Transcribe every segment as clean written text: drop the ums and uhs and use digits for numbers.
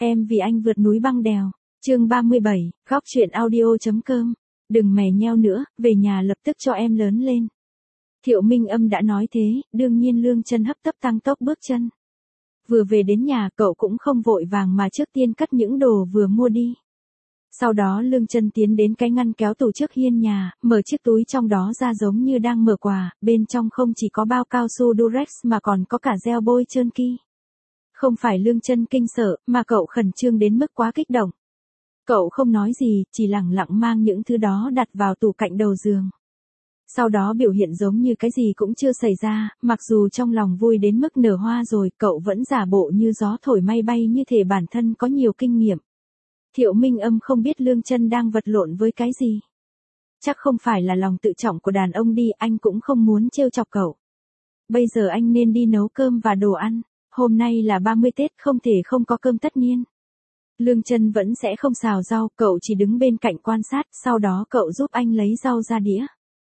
Em vì anh vượt núi băng đèo. Chương 37, góc truyện audio.com. Đừng mè nheo nữa, về nhà lập tức cho em lớn lên. Thiệu Minh Âm đã nói thế, đương nhiên Lương Chân hấp tấp tăng tốc bước chân. Vừa về đến nhà, cậu cũng không vội vàng mà trước tiên cất những đồ vừa mua đi. Sau đó Lương Chân tiến đến cái ngăn kéo tủ trước hiên nhà, mở chiếc túi trong đó ra giống như đang mở quà, bên trong không chỉ có bao cao su Durex mà còn có cả gel bôi trơn ki. Không phải Lương Chân kinh sợ, mà cậu khẩn trương đến mức quá kích động. Cậu không nói gì, chỉ lẳng lặng mang những thứ đó đặt vào tủ cạnh đầu giường. Sau đó biểu hiện giống như cái gì cũng chưa xảy ra, mặc dù trong lòng vui đến mức nở hoa rồi, cậu vẫn giả bộ như gió thổi mây bay như thể bản thân có nhiều kinh nghiệm. Thiệu Minh Âm không biết Lương Chân đang vật lộn với cái gì. Chắc không phải là lòng tự trọng của đàn ông đi, anh cũng không muốn trêu chọc cậu. Bây giờ anh nên đi nấu cơm và đồ ăn, hôm nay là 30 Tết không thể không có cơm tất niên. Lương Chân vẫn sẽ không xào rau, cậu chỉ đứng bên cạnh quan sát, sau đó cậu giúp anh lấy rau ra đĩa.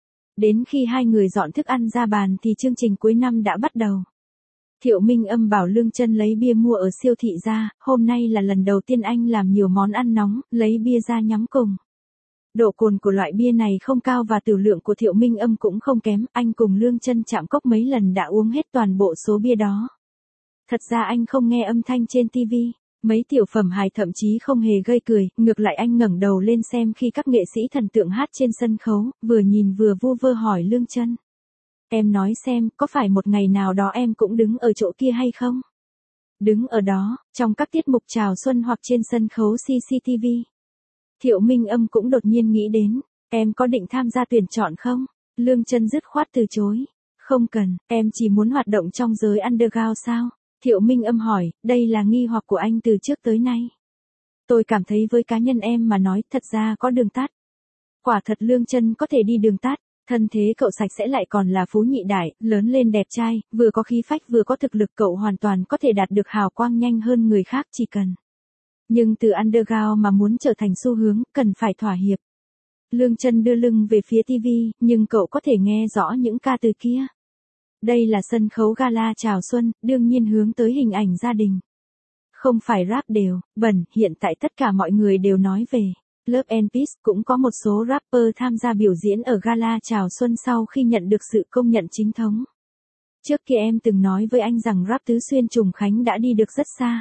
Đến khi hai người dọn thức ăn ra bàn thì chương trình cuối năm đã bắt đầu. Thiệu Minh Âm bảo Lương Chân lấy bia mua ở siêu thị ra, hôm nay là lần đầu tiên anh làm nhiều món ăn nóng, lấy bia ra nhắm cùng. Độ cồn của loại bia này không cao và tử lượng của Thiệu Minh Âm cũng không kém, anh cùng Lương Chân chạm cốc mấy lần đã uống hết toàn bộ số bia đó. Thật ra anh không nghe âm thanh trên TV, mấy tiểu phẩm hài thậm chí không hề gây cười, ngược lại anh ngẩng đầu lên xem khi các nghệ sĩ thần tượng hát trên sân khấu, vừa nhìn vừa vu vơ hỏi Lương Chân. Em nói xem, có phải một ngày nào đó em cũng đứng ở chỗ kia hay không? Đứng ở đó, trong các tiết mục chào xuân hoặc trên sân khấu CCTV. Thiệu Minh Âm cũng đột nhiên nghĩ đến, em có định tham gia tuyển chọn không? Lương Chân dứt khoát từ chối. Không cần, em chỉ muốn hoạt động trong giới underground sao? Thiệu Minh Âm hỏi, đây là nghi hoặc của anh từ trước tới nay. Tôi cảm thấy với cá nhân em mà nói thật ra có đường tắt. Quả thật Lương Chân có thể đi đường tắt. Thân thế cậu sạch sẽ lại còn là phú nhị đại, lớn lên đẹp trai, vừa có khí phách vừa có thực lực, cậu hoàn toàn có thể đạt được hào quang nhanh hơn người khác chỉ cần. Nhưng từ underground mà muốn trở thành xu hướng, cần phải thỏa hiệp. Lương Chân đưa lưng về phía TV, nhưng cậu có thể nghe rõ những ca từ kia. Đây là sân khấu gala chào xuân, đương nhiên hướng tới hình ảnh gia đình. Không phải rap đều, bẩn, hiện tại tất cả mọi người đều nói về. Love and Peace cũng có một số rapper tham gia biểu diễn ở gala chào xuân sau khi nhận được sự công nhận chính thống. Trước kia em từng nói với anh rằng rap Tứ Xuyên Trùng Khánh đã đi được rất xa.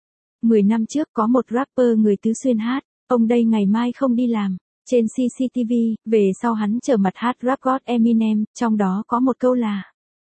10 năm trước có một rapper người Tứ Xuyên hát, ông đây ngày mai không đi làm. Trên CCTV, về sau hắn trở mặt hát rap God Eminem, trong đó có một câu là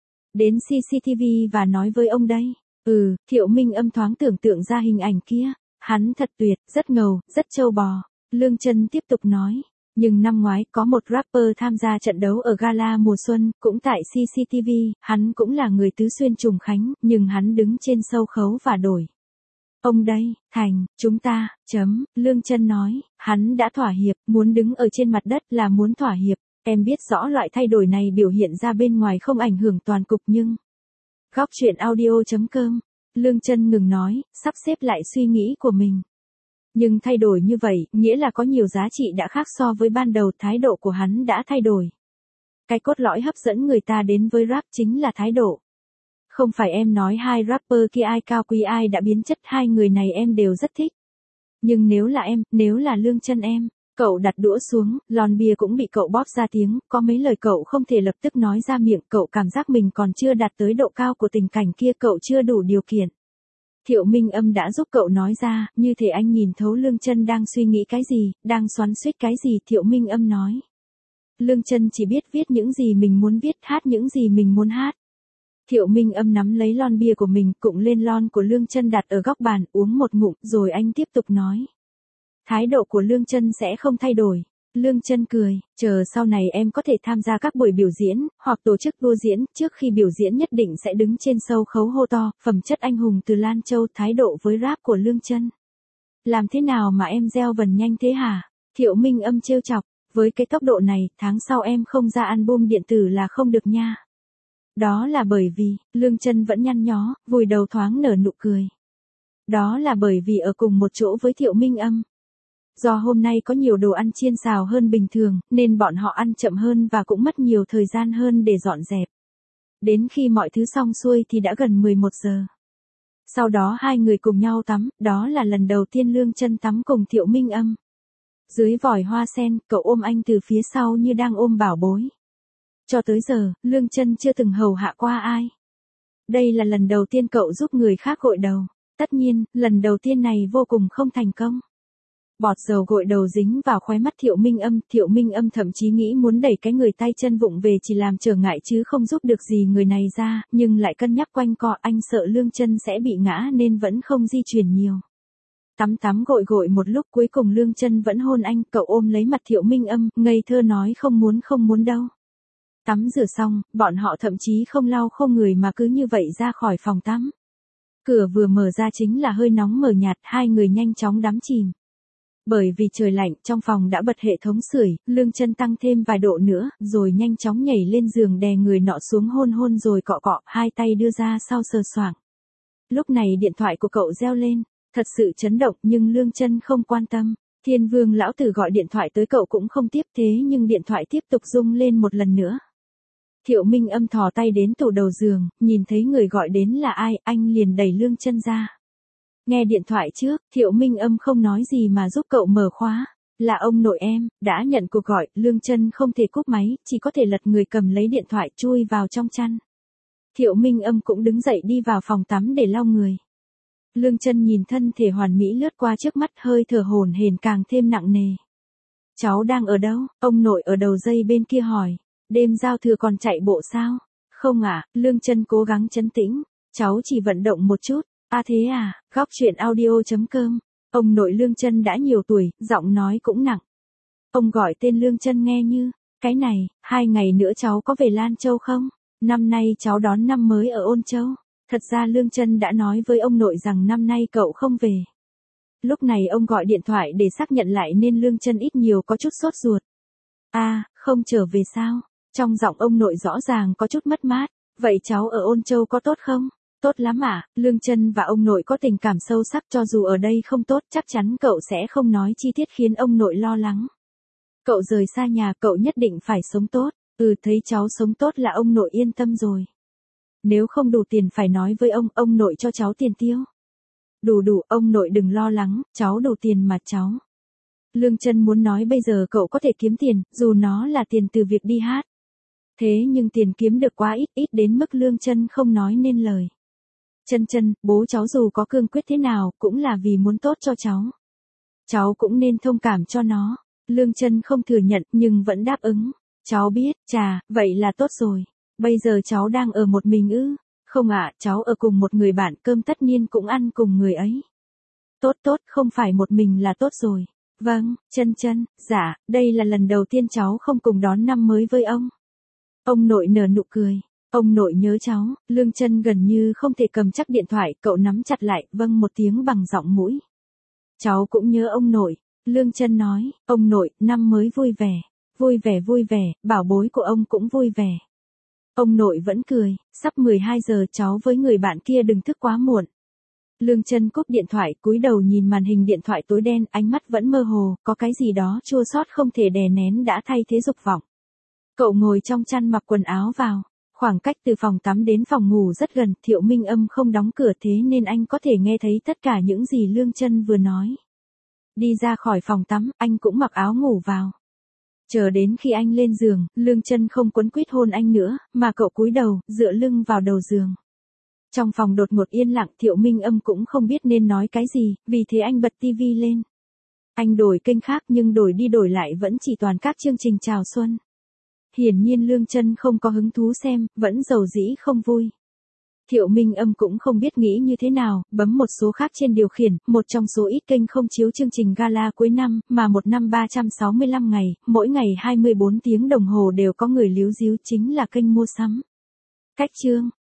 đến CCTV và nói với ông đây. Thiệu Minh Âm thoáng tưởng tượng ra hình ảnh kia. Hắn thật tuyệt, rất ngầu, rất trâu bò. Lương Chân tiếp tục nói. Nhưng năm ngoái có một rapper tham gia trận đấu ở gala mùa xuân, cũng tại CCTV, hắn cũng là người Tứ Xuyên Trùng Khánh, nhưng hắn đứng trên sâu khấu và đổi. Ông đây, thành, chúng ta, Lương Chân nói, hắn đã thỏa hiệp, muốn đứng ở trên mặt đất là muốn thỏa hiệp. Em biết rõ loại thay đổi này biểu hiện ra bên ngoài không ảnh hưởng toàn cục nhưng. Góc truyện audio.com. Lương Chân ngừng nói, sắp xếp lại suy nghĩ của mình. Nhưng thay đổi như vậy, nghĩa là có nhiều giá trị đã khác so với ban đầu, thái độ của hắn đã thay đổi. Cái cốt lõi hấp dẫn người ta đến với rap chính là thái độ. Không phải em nói hai rapper kia ai cao quý ai đã biến chất, hai người này em đều rất thích. Nhưng nếu là em, nếu là Lương Chân em. Cậu đặt đũa xuống, lon bia cũng bị cậu bóp ra tiếng, có mấy lời cậu không thể lập tức nói ra miệng, cậu cảm giác mình còn chưa đạt tới độ cao của tình cảnh kia, cậu chưa đủ điều kiện. Thiệu Minh Âm đã giúp cậu nói ra, như thể anh nhìn thấu Lương Chân đang suy nghĩ cái gì, đang xoắn xuýt cái gì. Thiệu Minh Âm nói. Lương Chân chỉ biết viết những gì mình muốn viết, hát những gì mình muốn hát. Thiệu Minh Âm nắm lấy lon bia của mình, cụng lên lon của Lương Chân đặt ở góc bàn, uống một ngụm, rồi anh tiếp tục nói. Thái độ của Lương Chân sẽ không thay đổi. Lương Chân cười, chờ sau này em có thể tham gia các buổi biểu diễn, hoặc tổ chức tour diễn, trước khi biểu diễn nhất định sẽ đứng trên sâu khấu hô to, phẩm chất anh hùng từ Lan Châu. Thái độ với rap của Lương Chân. Làm thế nào mà em gieo vần nhanh thế hả? Thiệu Minh Âm trêu chọc, với cái tốc độ này, tháng sau em không ra album điện tử là không được nha. Đó là bởi vì, Lương Chân vẫn nhăn nhó, vùi đầu thoáng nở nụ cười. Đó là bởi vì ở cùng một chỗ với Thiệu Minh Âm. Do hôm nay có nhiều đồ ăn chiên xào hơn bình thường, nên bọn họ ăn chậm hơn và cũng mất nhiều thời gian hơn để dọn dẹp. Đến khi mọi thứ xong xuôi thì đã gần 11 giờ. Sau đó hai người cùng nhau tắm, đó là lần đầu tiên Lương Chân tắm cùng Thiệu Minh Âm. Dưới vòi hoa sen, cậu ôm anh từ phía sau như đang ôm bảo bối. Cho tới giờ, Lương Chân chưa từng hầu hạ qua ai. Đây là lần đầu tiên cậu giúp người khác gội đầu. Tất nhiên, lần đầu tiên này vô cùng không thành công. Bọt dầu gội đầu dính vào khóe mắt Thiệu Minh Âm thậm chí nghĩ muốn đẩy cái người tay chân vụng về chỉ làm trở ngại chứ không giúp được gì người này ra, nhưng lại cân nhắc quanh co, anh sợ Lương Chân sẽ bị ngã nên vẫn không di chuyển nhiều. Tắm gội một lúc cuối cùng Lương Chân vẫn hôn anh, cậu ôm lấy mặt Thiệu Minh Âm, ngây thơ nói không muốn đâu. Tắm rửa xong, bọn họ thậm chí không lau khô người mà cứ như vậy ra khỏi phòng tắm. Cửa vừa mở ra chính là hơi nóng mờ nhạt, hai người nhanh chóng đắm chìm. Bởi vì trời lạnh, trong phòng đã bật hệ thống sưởi, Lương Chân tăng thêm vài độ nữa, rồi nhanh chóng nhảy lên giường đè người nọ xuống hôn rồi cọ, hai tay đưa ra sau sờ soạng. Lúc này điện thoại của cậu reo lên, thật sự chấn động nhưng Lương Chân không quan tâm. Thiên Vương lão tử gọi điện thoại tới cậu cũng không tiếp thế nhưng điện thoại tiếp tục rung lên một lần nữa. Thiệu Minh Âm thò tay đến tủ đầu giường, nhìn thấy người gọi đến là ai, anh liền đẩy Lương Chân ra. Nghe điện thoại trước, Thiệu Minh Âm không nói gì mà giúp cậu mở khóa. Là ông nội em, đã nhận cuộc gọi, Lương Chân không thể cúp máy, chỉ có thể lật người cầm lấy điện thoại chui vào trong chăn. Thiệu Minh Âm cũng đứng dậy đi vào phòng tắm để lau người. Lương Chân nhìn thân thể hoàn mỹ lướt qua trước mắt, hơi thở hổn hển càng thêm nặng nề. Cháu đang ở đâu? Ông nội ở đầu dây bên kia hỏi. Đêm giao thừa còn chạy bộ sao? Không ạ, Lương Chân cố gắng trấn tĩnh. Cháu chỉ vận động một chút. À thế à, Góc Chuyện Audio.com. Ông nội Lương Chân đã nhiều tuổi, giọng nói cũng nặng. Ông gọi tên Lương Chân nghe như, cái này, 2 ngày nữa cháu có về Lan Châu không? Năm nay cháu đón năm mới ở Ôn Châu. Thật ra Lương Chân đã nói với ông nội rằng năm nay cậu không về. Lúc này ông gọi điện thoại để xác nhận lại nên Lương Chân ít nhiều có chút sốt ruột. À, không trở về sao? Trong giọng ông nội rõ ràng có chút mất mát. Vậy cháu ở Ôn Châu có tốt không? Tốt lắm ạ, Lương Chân và ông nội có tình cảm sâu sắc, cho dù ở đây không tốt chắc chắn cậu sẽ không nói chi tiết khiến ông nội lo lắng. Cậu rời xa nhà, cậu nhất định phải sống tốt. Thấy cháu sống tốt là ông nội yên tâm rồi. Nếu không đủ tiền phải nói với ông nội cho cháu tiền tiêu. Đủ, ông nội đừng lo lắng, cháu đủ tiền mà cháu. Lương Chân muốn nói bây giờ cậu có thể kiếm tiền, dù nó là tiền từ việc đi hát. Thế nhưng tiền kiếm được quá ít đến mức Lương Chân không nói nên lời. Chân, bố cháu dù có cương quyết thế nào cũng là vì muốn tốt cho cháu. Cháu cũng nên thông cảm cho nó. Lương Chân không thừa nhận nhưng vẫn đáp ứng. Cháu biết, vậy là tốt rồi. Bây giờ cháu đang ở một mình ư? Không ạ, cháu ở cùng một người bạn, cơm tất nhiên cũng ăn cùng người ấy. Tốt, không phải một mình là tốt rồi. Vâng, Chân, dạ, đây là lần đầu tiên cháu không cùng đón năm mới với ông. Ông nội nở nụ cười. Ông nội nhớ cháu. Lương Chân gần như không thể cầm chắc điện thoại, cậu nắm chặt lại, vâng một tiếng bằng giọng mũi. Cháu cũng nhớ ông nội. Lương Chân nói, ông nội, năm mới vui vẻ, bảo bối của ông cũng vui vẻ. Ông nội vẫn cười, sắp 12 giờ cháu với người bạn kia đừng thức quá muộn. Lương Chân cúp điện thoại, cúi đầu nhìn màn hình điện thoại tối đen, ánh mắt vẫn mơ hồ, có cái gì đó chua xót không thể đè nén đã thay thế dục vọng. Cậu ngồi trong chăn mặc quần áo vào. Khoảng cách từ phòng tắm đến phòng ngủ rất gần, Thiệu Minh Âm không đóng cửa thế nên anh có thể nghe thấy tất cả những gì Lương Chân vừa nói. Đi ra khỏi phòng tắm, anh cũng mặc áo ngủ vào. Chờ đến khi anh lên giường, Lương Chân không quấn quýt hôn anh nữa, mà cậu cúi đầu, dựa lưng vào đầu giường. Trong phòng đột ngột yên lặng, Thiệu Minh Âm cũng không biết nên nói cái gì, vì thế anh bật tivi lên. Anh đổi kênh khác nhưng đổi đi đổi lại vẫn chỉ toàn các chương trình chào xuân. Hiển nhiên Lương Chân không có hứng thú xem, vẫn dầu dĩ không vui. Thiệu Minh Âm cũng không biết nghĩ như thế nào, bấm một số khác trên điều khiển, một trong số ít kênh không chiếu chương trình gala cuối năm, mà một năm 365 ngày, mỗi ngày 24 tiếng đồng hồ đều có người líu ríu, chính là kênh mua sắm. Cách chương